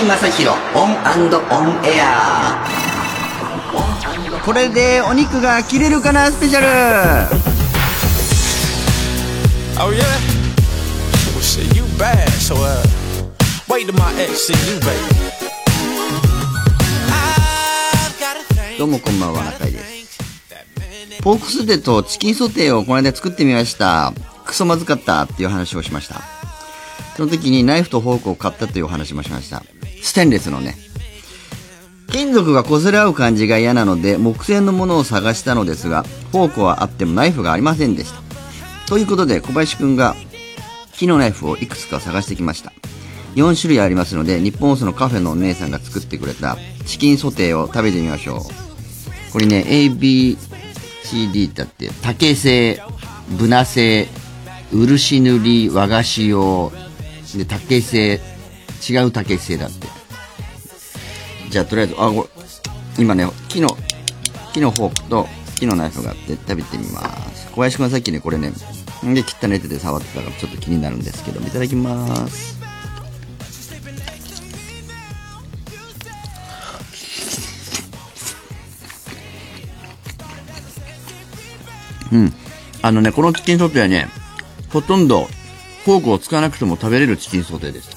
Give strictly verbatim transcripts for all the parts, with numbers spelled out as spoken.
正宏オン&オンエア。 これでお肉が切れるかなスペシャル。 Oh yeah? Well shit, you bad, so uh wait till my ex see you, baby. どうもこんばんは、中井です。ポークステとチキンソテーをこの間作ってみました。クソまずかったっていう話をしました。その時にナイフとフォークを買ったというお話もしました。ステンレスのね。金属が擦れ合う感じが嫌なので木製のものを探したのですが、フォークはあってもナイフがありませんでした。ということで小林くんが木のナイフをいくつか探してきました。よん種類ありますので、日本放送のカフェのお姉さんが作ってくれたチキンソテーを食べてみましょう。これね エービーシーディー ってあって、竹製、ブナ製、漆塗り、和菓子用で、竹製、違う竹製だって。じゃあとりあえず、あ、これ今ね木の木のフォークと木のナイフがあって食べてみます。小林くんはさっきねこれねで切ったネットで触ってたからちょっと気になるんですけど、いただきます。うん。あのね、このチキンソテーはね、ほとんどフォークを使わなくても食べれるチキンソテーでした。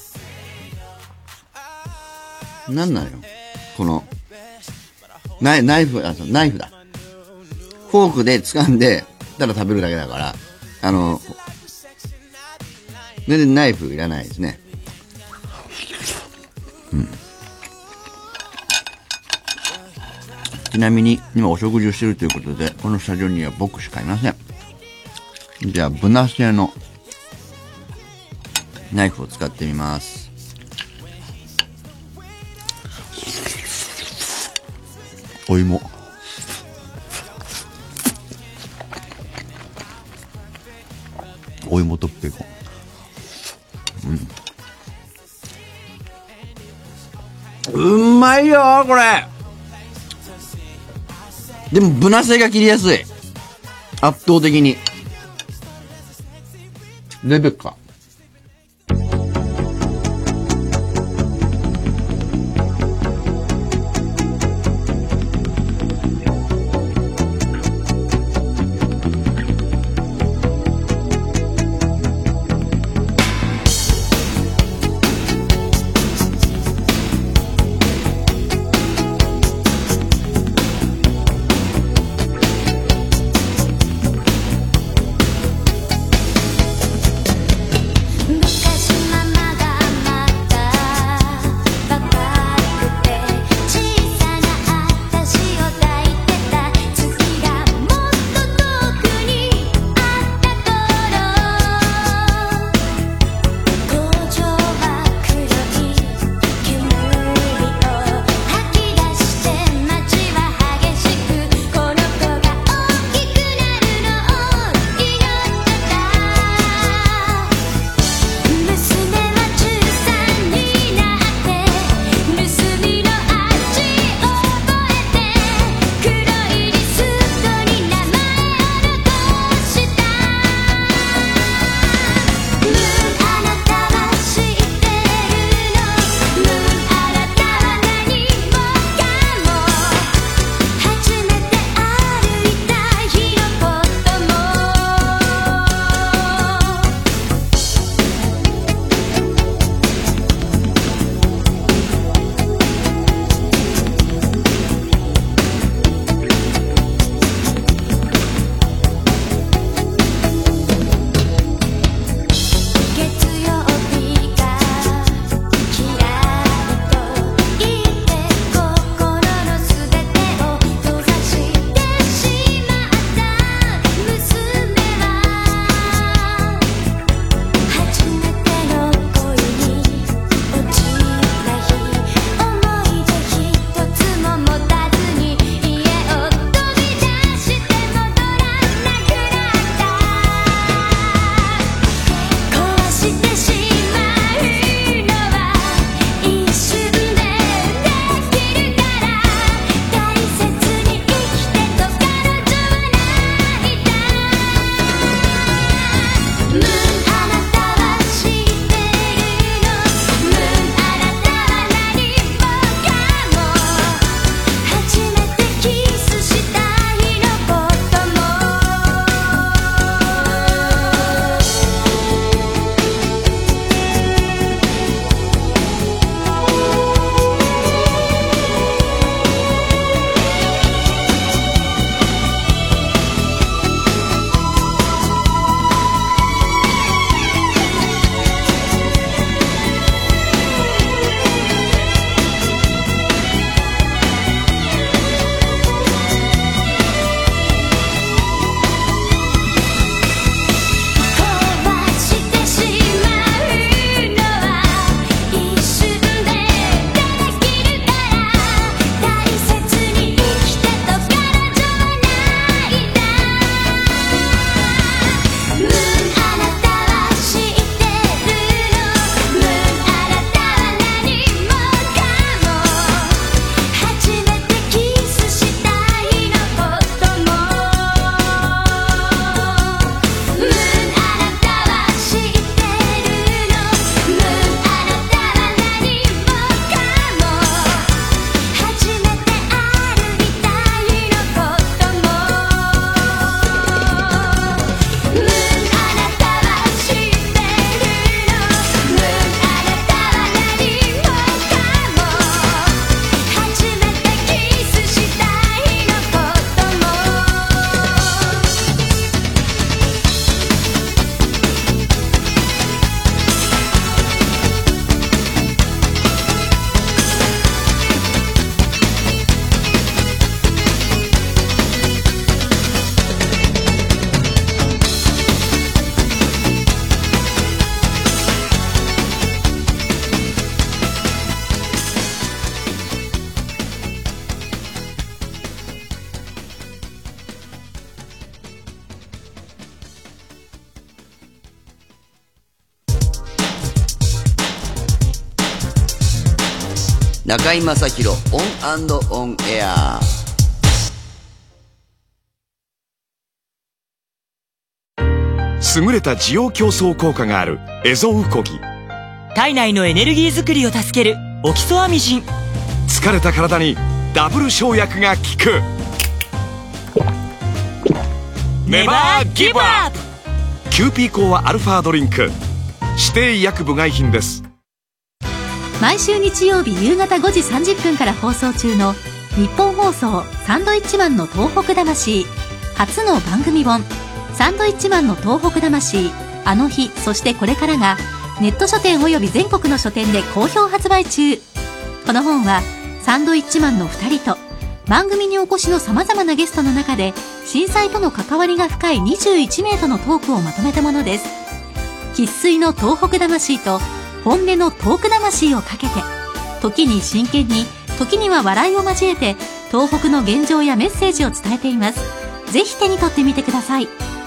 なんなのよ。この、ナイ、ナイフ、あ、ナイフだ。フォークで掴んで、ただ食べるだけだから、あの、全然ナイフいらないですね。うん。ちなみに今お食事をしているということで、このスタジオには僕しかいません。じゃあブナ製のナイフを使ってみます。お芋、お芋とベーコン、うん、うまいよこれ。でもブナ製が切りやすい、圧倒的に。レベッカ、 中居正広オン&オンエア。 優れた滋養強壮効果があるエゾウコギ。 体内のエネルギー作りを助けるオキソアミジン。 疲れた体にダブル生薬が効く。ネバーギブアップ。キューピーコアアルファドリンク指定医薬部外品です。 毎週日曜日夕方ごじさんじゅっぷんから放送中の日本放送サンドイッチマンの東北魂初の番組本サンドイッチマンの東北魂あの日そしてこれからがネット書店および全国の書店で好評発売中。この本はサンドイッチマンのふたりと番組にお越しの様々なゲストの中で震災との関わりが深いにじゅういちめいとのトークをまとめたものです。生粋の東北魂と本音のトーク魂をかけて、時に真剣に時には笑いを交えて東北の現状やメッセージを伝えています。ぜひ手に取ってみてください。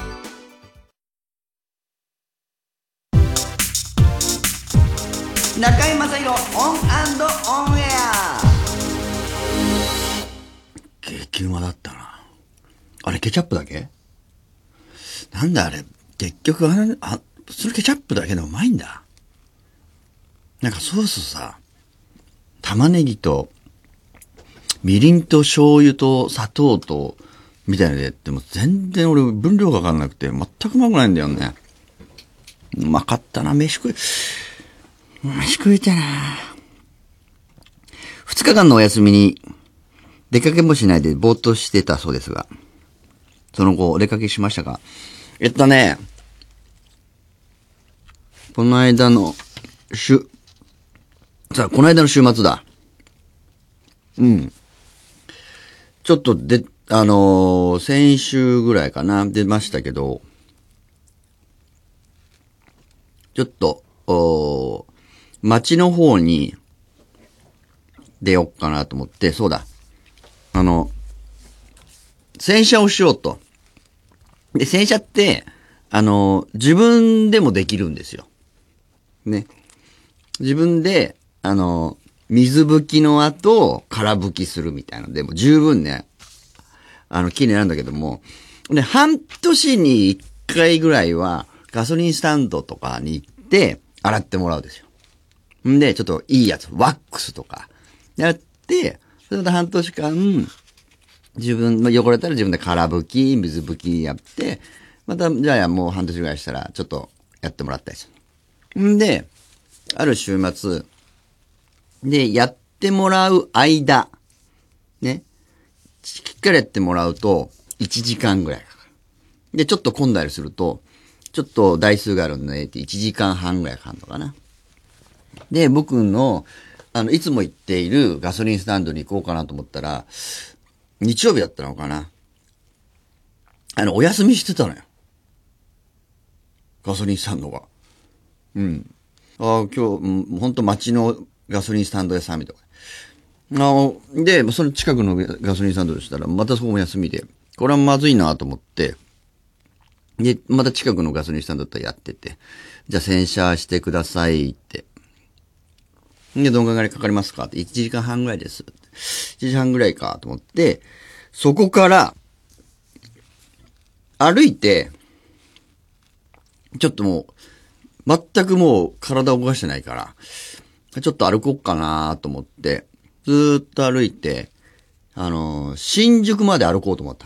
中居正広オン&オンエア。激うまだったな。あれケチャップだけ？なんだあれ、結局あれ、あ、それケチャップだけでうまいんだ。なんかソースさ、玉ねぎとみりんと醤油と砂糖とみたいなのでやっても全然俺分量がわかんなくて全くうまくないんだよね。うまかったな。飯食い飯食いたいな。二日間のお休みに出かけもしないでぼーっとしてたそうですが、その後お出かけしましたか？えっとね、この間の週、さあ、この間の週末だ。うん。ちょっとで、あのー、先週ぐらいかな、出ましたけど、ちょっと、お街の方に出よっかなと思って、そうだ。あの、洗車をしようと。で、洗車って、あの、自分でもできるんですよ。ね。自分で、あの、水拭きの後、空拭きするみたいなので、もう十分ね、あの、綺麗なんだけども、で、半年に一回ぐらいは、ガソリンスタンドとかに行って、洗ってもらうんですよ。んで、ちょっといいやつ、ワックスとか、やって、それで半年間、自分、汚れたら自分で空拭き、水拭きやって、また、じゃあもう半年ぐらいしたら、ちょっとやってもらったりする。んで、ある週末、で、やってもらう間、ね、しっかりやってもらうと、いちじかんぐらいかかる。で、ちょっと混んだりすると、ちょっと台数があるんで、ね、いちじかんはんぐらいかかるのかな。で、僕の、あの、いつも行っているガソリンスタンドに行こうかなと思ったら、日曜日だったのかな。あの、お休みしてたのよ。ガソリンスタンドが。うん。ああ、今日、うん、ほんと街のガソリンスタンド屋さんみたいな。ああ、で、その近くのガソリンスタンドでしたら、またそこも休みで、これはまずいなと思って、で、また近くのガソリンスタンドだったらやってて、じゃあ洗車してくださいって。で、どんぐらいかかりますかって、いちじかんはんぐらいです。いちじかんはんぐらいかと思って、そこから、歩いて、ちょっともう、全くもう体を動かしてないから、ちょっと歩こうかなと思って、ずーっと歩いて、あのー、新宿まで歩こうと思った。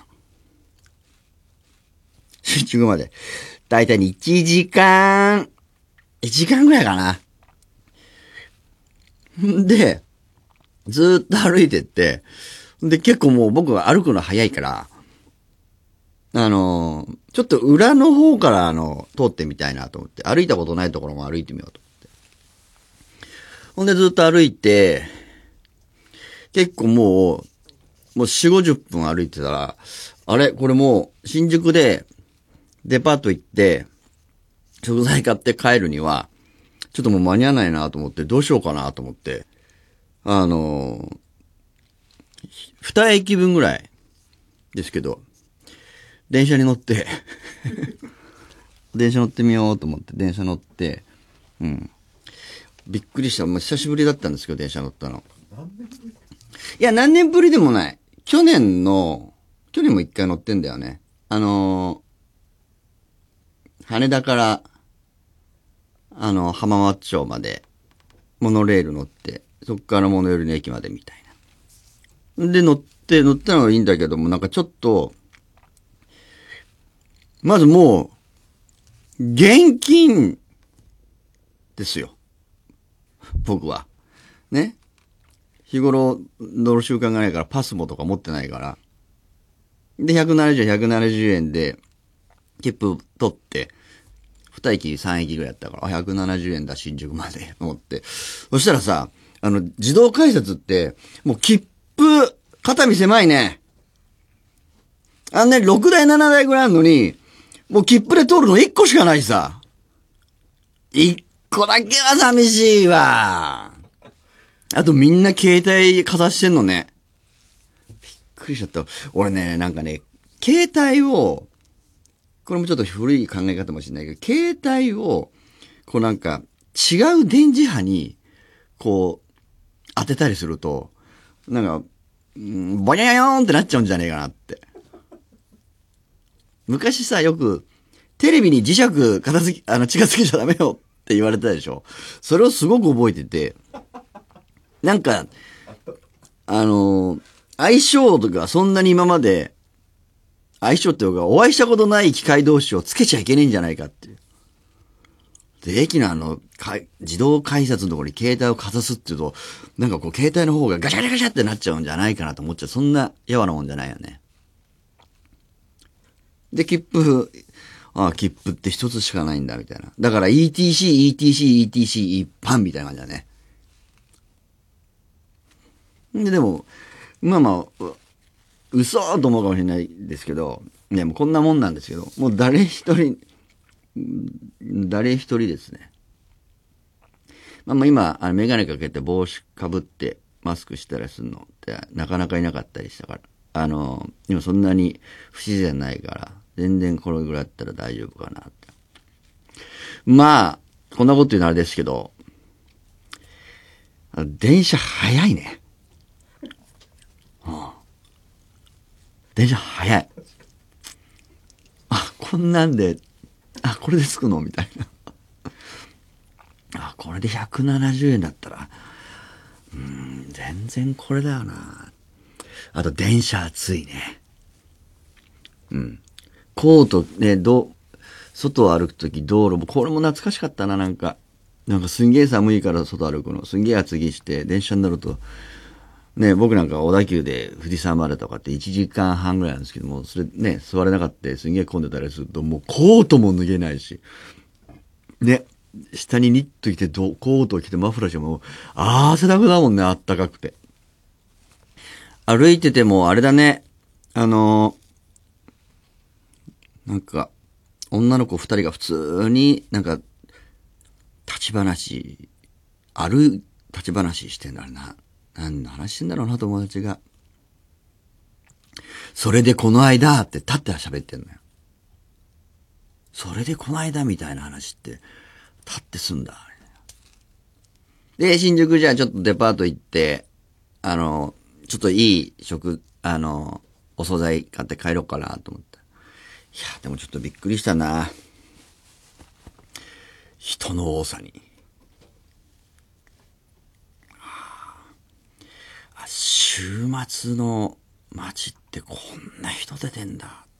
新宿まで。だいたいいちじかん、いちじかんぐらいかな。で、ずーっと歩いてって、で、結構もう僕は歩くの早いから、あのー、ちょっと裏の方からあの、通ってみたいなと思って、歩いたことないところも歩いてみようと思って。ほんでずっと歩いて、結構もう、もうよん、ごじゅっぷん歩いてたら、あれこれもう、新宿で、デパート行って、食材買って帰るには、ちょっともう間に合わないなと思って、どうしようかなと思って、あのー、二駅分ぐらいですけど、電車に乗って、電車乗ってみようと思って、電車乗って、うん。びっくりした。もう久しぶりだったんですけど、電車乗ったの。 いや、何年ぶりでもない。去年の、去年も一回乗ってんだよね。あのー、羽田から、あの、浜松町まで、モノレール乗って、そっからモノレールの駅までみたいな。で、乗って、乗ったのはいいんだけども、なんかちょっと、まずもう、現金ですよ。僕は。ね。日頃乗る習慣がないからパスモとか持ってないから。で、ひゃくななじゅう、ひゃくななじゅうえんで、切符取って、に駅、さん駅ぐらいやったから、あ、ひゃくななじゅうえんだ、新宿まで、思って。そしたらさ、あの、自動改札って、もう切符、肩身狭いね。あんね、ろくだい、ななだいぐらいあるのに、もう切符で通るのいっこしかないさ。いっこだけは寂しいわ。あとみんな携帯かざしてんのね。びっくりしちゃった。俺ね、なんかね、携帯を、これもちょっと古い考え方かもしれないけど、携帯を、こうなんか、違う電磁波に、こう、当てたりすると、なんか、んボニャヨーンってなっちゃうんじゃねえかなって。昔さ、よく、テレビに磁石片付き、あの、近づけちゃダメよって言われたでしょ。それをすごく覚えてて、なんか、あの、相性とかそんなに今まで、相性っていうか、お会いしたことない機械同士をつけちゃいけねえんじゃないかっていう。で、駅のあの、自動改札のところに携帯をかざすっていうと、なんかこう、携帯の方がガシャガシャガシャってなっちゃうんじゃないかなと思っちゃう。そんな、やわなもんじゃないよね。で、切符、ああ、切符って一つしかないんだ、みたいな。だから イーティーシー、イーティーシー、イーティーシー 一般みたいな感じだね。で、でも、まあまあ、嘘と思うかもしれないですけど、ね、もうこんなもんなんですけど、もう誰一人、誰一人ですね。まあまあ今、あのメガネかけて帽子かぶってマスクしたりするのってなかなかいなかったりしたから、あの、今そんなに不自然ないから、全然これぐらいだったら大丈夫かなって。まあ、こんなこと言うのあれですけど、電車早いね。うん、電車早い。あ、こんなんで、あ、これで着くのみたいな。あ、これでひゃくななじゅうえんだったら、うーん、全然これだよな。あと電車暑いね。うん。コートね、ど、外を歩くとき道路も、これも懐かしかったな、なんか。なんかすんげえ寒いから外歩くの。すんげえ厚着して、電車に乗ると、ね、僕なんか小田急で富士山までとかっていちじかんはんぐらいなんですけども、それね、座れなかったすんげえ混んでたりすると、もうコートも脱げないし。ね、下にニット着て、コート着てマフラーしても、あー汗だくだもんね、あったかくて。歩いてても、あれだね、あのー、なんか、女の子二人が普通になんか、立ち話、歩い、立ち話してんだろうな。何の話してんだろうな、友達が。それでこの間って立って喋ってんのよ。それでこの間みたいな話って、立ってすんだ。で、新宿じゃあちょっとデパート行って、あの、ちょっといい食、あの、お惣菜買って帰ろうかなと思った。いや、でもちょっとびっくりしたな。人の多さに。あ、週末の街ってこんな人出てんだって。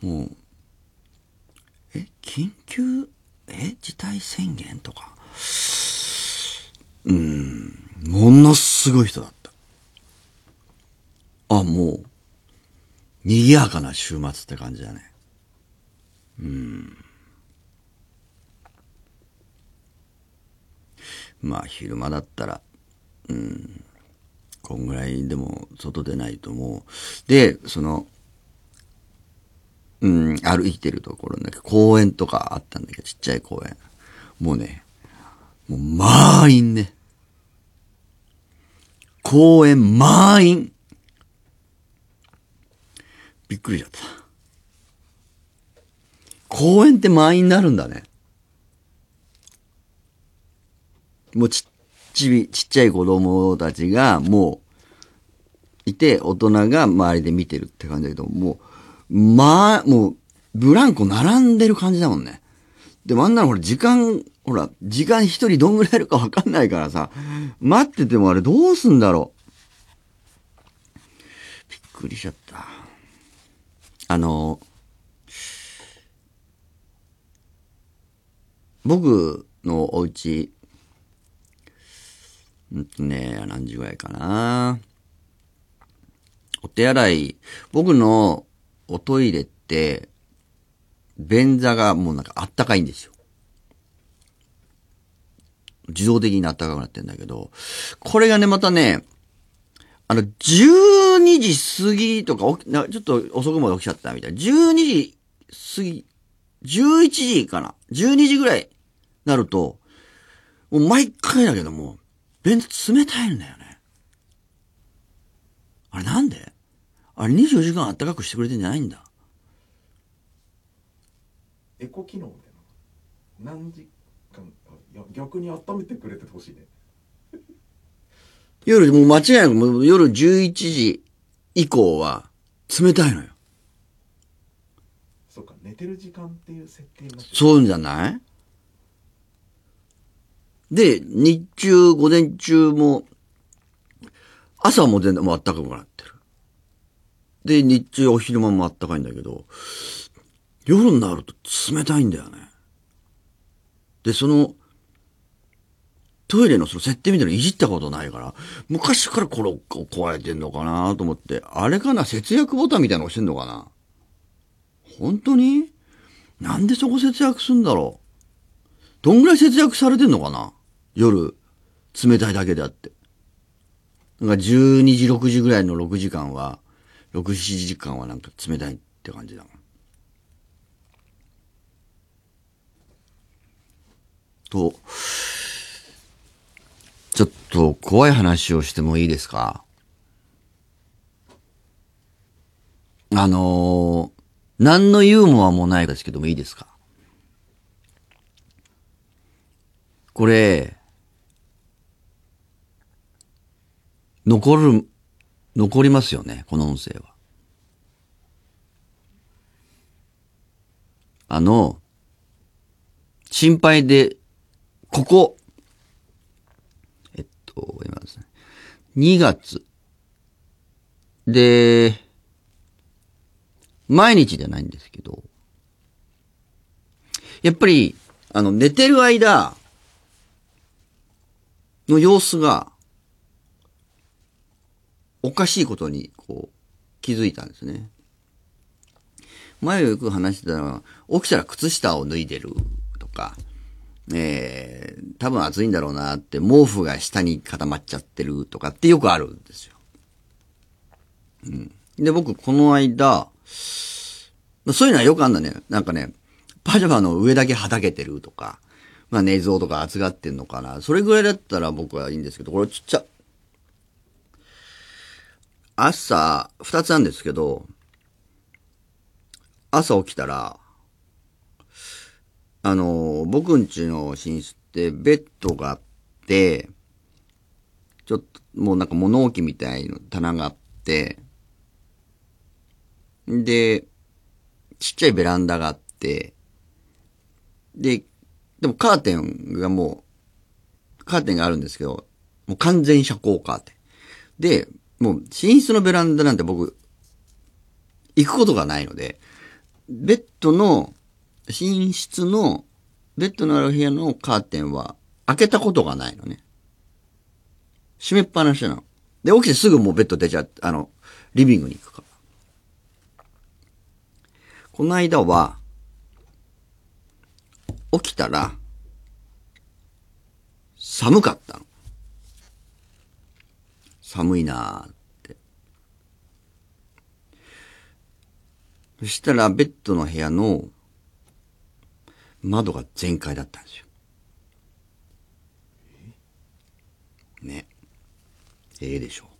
もう、え、緊急、え、事態宣言とか。うーん、ものすごい人だった。あ、もう、賑やかな週末って感じだね。うん。まあ、昼間だったら、うん、こんぐらいでも外出ないともう。で、その、うん、歩いてるところだけ公園とかあったんだけど、ちっちゃい公園。もうね、もう満員ね。公園満員。びっくりしちゃった。公園って満員になるんだね。 もうちっちび、ちっちゃい子供たちがもういて、大人が周りで見てるって感じだけど、もう、まあ、もう、ブランコ並んでる感じだもんね。でもあんなのほら、時間、ほら、時間一人どんぐらいあるかわかんないからさ、待っててもあれどうすんだろう。びっくりしちゃった。あの、僕のお家、うんとね、何時ぐらいかな。お手洗い、僕のおトイレって、便座がもうなんかあったかいんですよ。自動的にあったかくなってんだけど、これがね、またね、あの、じゅうにじ過ぎとか起き、なちょっと遅くまで起きちゃったみたいな。じゅうにじ過ぎ、じゅういちじかな。じゅうにじぐらいなると、もう毎回だけども、便座冷たいんだよね。あれなんで？あれにじゅうよじかんあったかくしてくれてんじゃないんだ。 エコ機能みたいな。何時間、いや逆に温めてくれてほしいね。 夜、もう間違いなく、もう夜じゅういちじ以降は冷たいのよ。 そうか、寝てる時間っていう設定になってる。 そういうんじゃない？で、日中、午前中も、朝も全然もう暖かくなってる。で、日中お昼間も暖かいんだけど、夜になると冷たいんだよね。で、その、トイレのその設定みたいなのいじったことないから、昔からこれを壊れてんのかなと思って、あれかな、節約ボタンみたいなの押してんのかな。本当に？なんでそこ節約すんだろう。どんぐらい節約されてんのかな、夜、冷たいだけであって。なんかじゅうにじ、ろくじぐらいのろくじかんは、ろく、しちじかんはなんか冷たいって感じだもん。と、ちょっと怖い話をしてもいいですか？あのー、何のユーモアもないですけどもいいですか？これ、残る、残りますよね、この音声は。あの、心配で、ここ、えっと、今ですね、にがつ。で、毎日じゃないんですけど、やっぱり、あの、寝てる間の様子が、おかしいことに、こう、気づいたんですね。前よく話してたのは、起きたら靴下を脱いでるとか、えー、多分暑いんだろうなって、毛布が下に固まっちゃってるとかってよくあるんですよ。うん。で、僕、この間、そういうのはよくあんだね。なんかね、パジャマの上だけはだけてるとか、まあ寝相とか暑がってんのかな。それぐらいだったら僕はいいんですけど、これちっちゃ。朝、二つなんですけど、朝起きたら、あの、僕ん家の寝室ってベッドがあって、ちょっともうなんか物置みたいな棚があって、で、ちっちゃいベランダがあって、で、でもカーテンがもう、カーテンがあるんですけど、もう完全遮光カーテン。で、もう寝室のベランダなんて僕、行くことがないので、ベッドの、寝室の、ベッドのある部屋のカーテンは開けたことがないのね。閉めっぱなしなの。で、起きてすぐもうベッド出ちゃって、あの、リビングに行くから。この間は、起きたら、寒かったの。寒いなーって。そしたら、ベッドの部屋の窓が全開だったんですよ。ね。ええでしょ。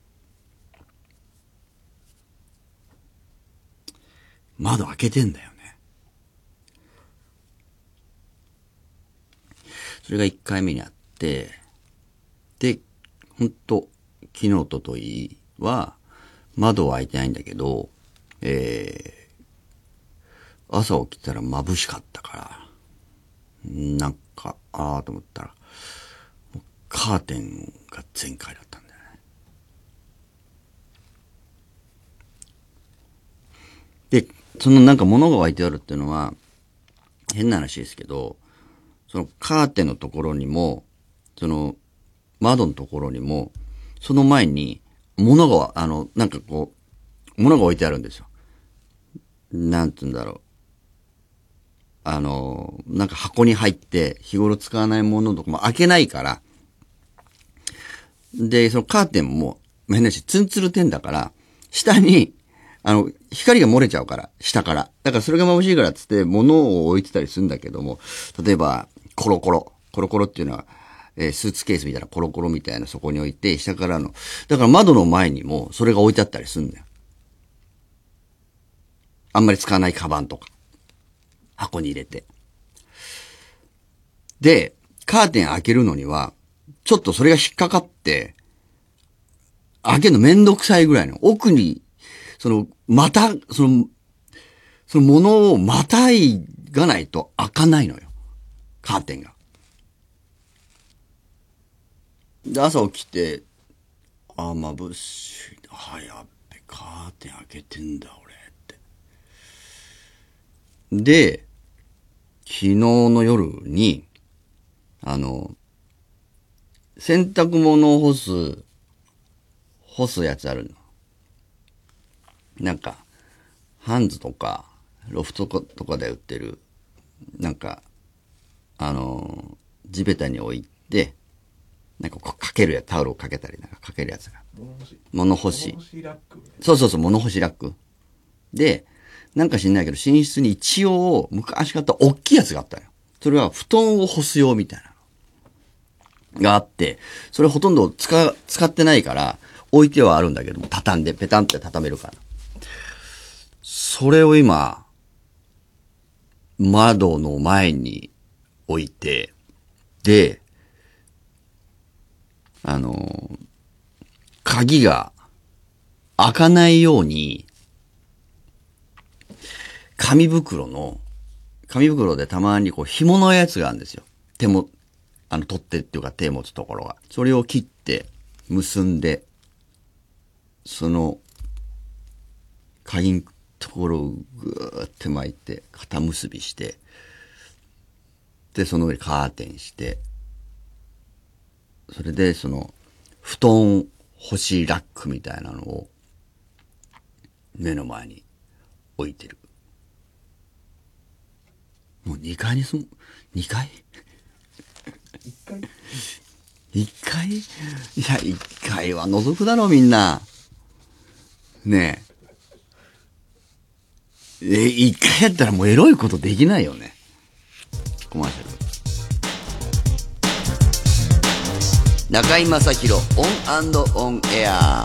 窓開けてんだよね。それが一回目にあって、 ほんと、昨日とといは、窓は開いてないんだけど、えー、朝起きたら眩しかったから、なんか、あーと思ったら、カーテンが全開だったんだよね。で、そのなんか物が置いてあるっていうのは、変な話ですけど、そのカーテンのところにも、その窓のところにも、その前に物が、あの、なんかこう、物が置いてあるんですよ。なんつうんだろう。あの、なんか箱に入って日頃使わないものとかも開けないから。で、そのカーテンも、変なし、ツンツルテンだから、下に、あの、光が漏れちゃうから、下から。だからそれが眩しいからっつって物を置いてたりするんだけども、例えば、コロコロ。コロコロっていうのは、えー、スーツケースみたいなコロコロみたいなそこに置いて、下からの、だから窓の前にもそれが置いてあったりするんだよ。あんまり使わないカバンとか。箱に入れて。で、カーテン開けるのには、ちょっとそれが引っかかって、開けるのめんどくさいぐらいの。奥に、その、また、その、その物をまたいがないと開かないのよ。カーテンが。で、朝起きて、あ、眩しい。あ、やっべ、カーテン開けてんだ、俺って。で、昨日の夜に、あの、洗濯物を干す、干すやつあるの。なんか、ハンズとか、ロフトとかで売ってる、なんか、あの、地べたに置いて、なんかこうかけるや、タオルをかけたりなんかかけるやつが。物干し。物干しラック。そうそうそう、物干しラック。で、なんか知んないけど、寝室に一応、昔買った大きいやつがあったよ。それは布団を干す用みたいなのがあって、それほとんど使、使ってないから、置いてはあるんだけども、畳んで、ペタンって畳めるから。それを今、窓の前に置いて、で、あの、鍵が開かないように、紙袋の、紙袋でたまにこう紐のやつがあるんですよ。手も、あの、取っ手っていうか手持つところが。それを切って、結んで、その、鍵のところをぐーって巻いて、肩結びして、で、その上にカーテンして、それで、その、布団干しラックみたいなのを、目の前に置いてる。もうにかいに住む、にかい ?いっ 階 ?いっ 階いや、いっかいは覗くだろ、みんな。ねえ。え、いっかいやったらもうエロいことできないよね。コマーシャル。中居正広オン&オンエア。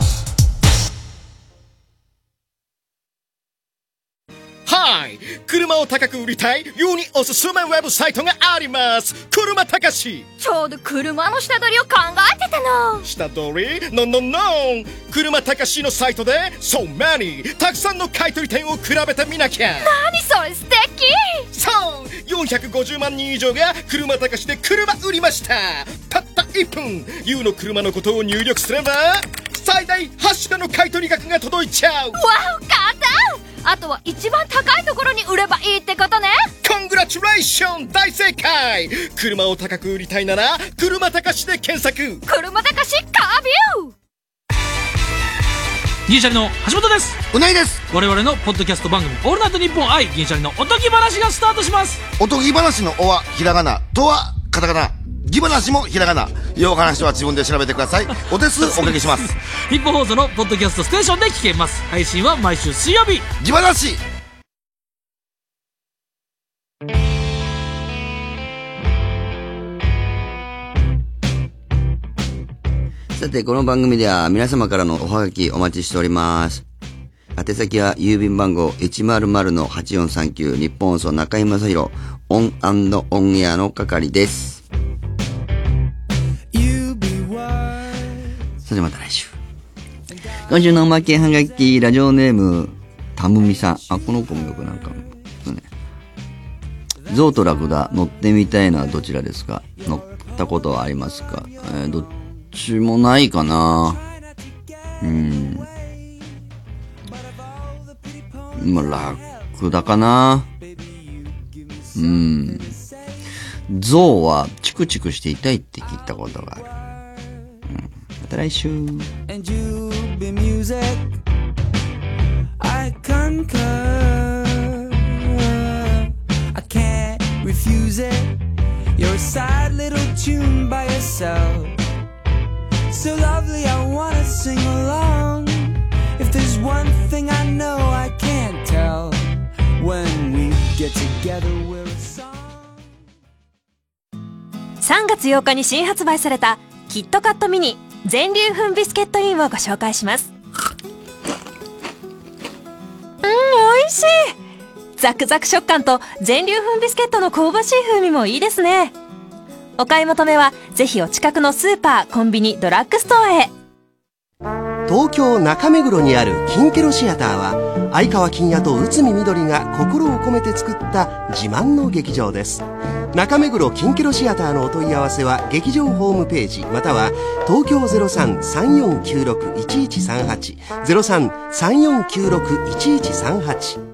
はい、車を高く売りたい世におすすめウェブサイトがあります。車高し。 ちょうど車の下取りを考えてたの。 下取りののの車高しのサイトで So many たくさんの買取店を比べてみなきゃ。 何それ素敵。 そうよんひゃくごじゅうまんにん以上が車高しで車売りました。たったいっぷん ユー の車のことを入力すれば最大はちかの買取額が届いちゃう。 わお、簡単。あとは一番高いところに売ればいいってことね。 コングラチュレーション、大正解。車を高く売りたいなら車高しで検索。 車高しカービュー。 銀シャリの橋本です。 うないです。 我々のポッドキャスト番組オールナイトニッポン愛銀シャリのおとぎ話がスタートします。 おとぎ話のおはひらがな、とはカタカナ、ぎ話もひらがな。よう話は自分で調べてください。お手数おかけします。 日本放送のポッドキャストステーションで聞けます。配信は毎週水曜日。 ぎ話。 さて、この番組では皆様からのおはがきお待ちしております。宛先は郵便番号 いちまるまるのはちよんさんきゅう 日本放送中居正広オン&オンエアの係です。 それではまた来週。今週のおまけはがき、ラジオネーム、たむみさん。あ、この子もよくなんか、ね、ゾウとラクダ乗ってみたいのはどちらですか？乗ったことはありますか？えー、どっちもないかな。うん。まあ、ラクダかな。うん。ゾウはチクチクして痛いって聞いたことがある。うん、また来週。 I concur. I can't refuse it. You're a sad little tune by yourself. So lovely, I wanna sing along. If there's one thing I know I can't tell, when we get together we're a song. さんがつようかに新発売されたキットカットミニ全粒粉ビスケットインをご紹介します。うん、美味しい。ザクザク食感と全粒粉ビスケットの香ばしい風味もいいですね。お買い求めはぜひお近くのスーパー、コンビニ、ドラッグストアへ。 東京中目黒にある金ケロシアターは相川金也と内海みどりが心を込めて作った自慢の劇場です。中目黒金ケロシアターのお問い合わせは劇場ホームページまたは東京 ゼロさん さんよんきゅうろく いちいちさんはち ゼロさん さんよんきゅうろく いちいちさんはち。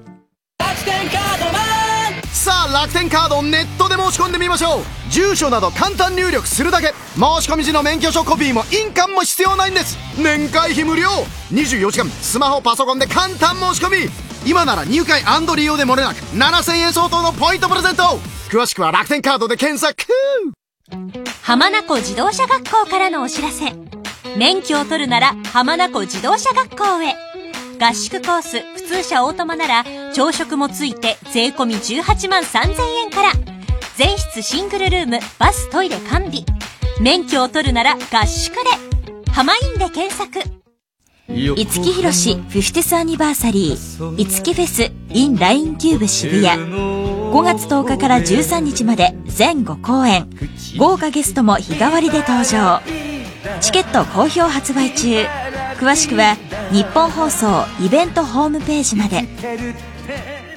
さあ楽天カードをネットで申し込んでみましょう。住所など簡単入力するだけ。申し込み時の免許証コピーも印鑑も必要ないんです。年会費無料。にじゅうよじかんスマホパソコンで簡単申し込み。今なら入会&利用で漏れなくななせんえん相当のポイントプレゼント。詳しくは楽天カードで検索。 浜名湖自動車学校からのお知らせ。免許を取るなら浜名湖自動車学校へ。合宿コース普通車オートマなら朝食もついて税込みじゅうはちまんさんぜんえんから。全室シングルルーム、バストイレ完備。免許を取るなら合宿で。浜インで検索。五木ひろし フィフティース アニバーサリー五木フェス in ラインキューブ渋谷。ごがつとおかからじゅうさんにちまで全ごこうえん。豪華ゲストも日替わりで登場。チケット好評発売中。詳しくは日本放送イベントホームページまで。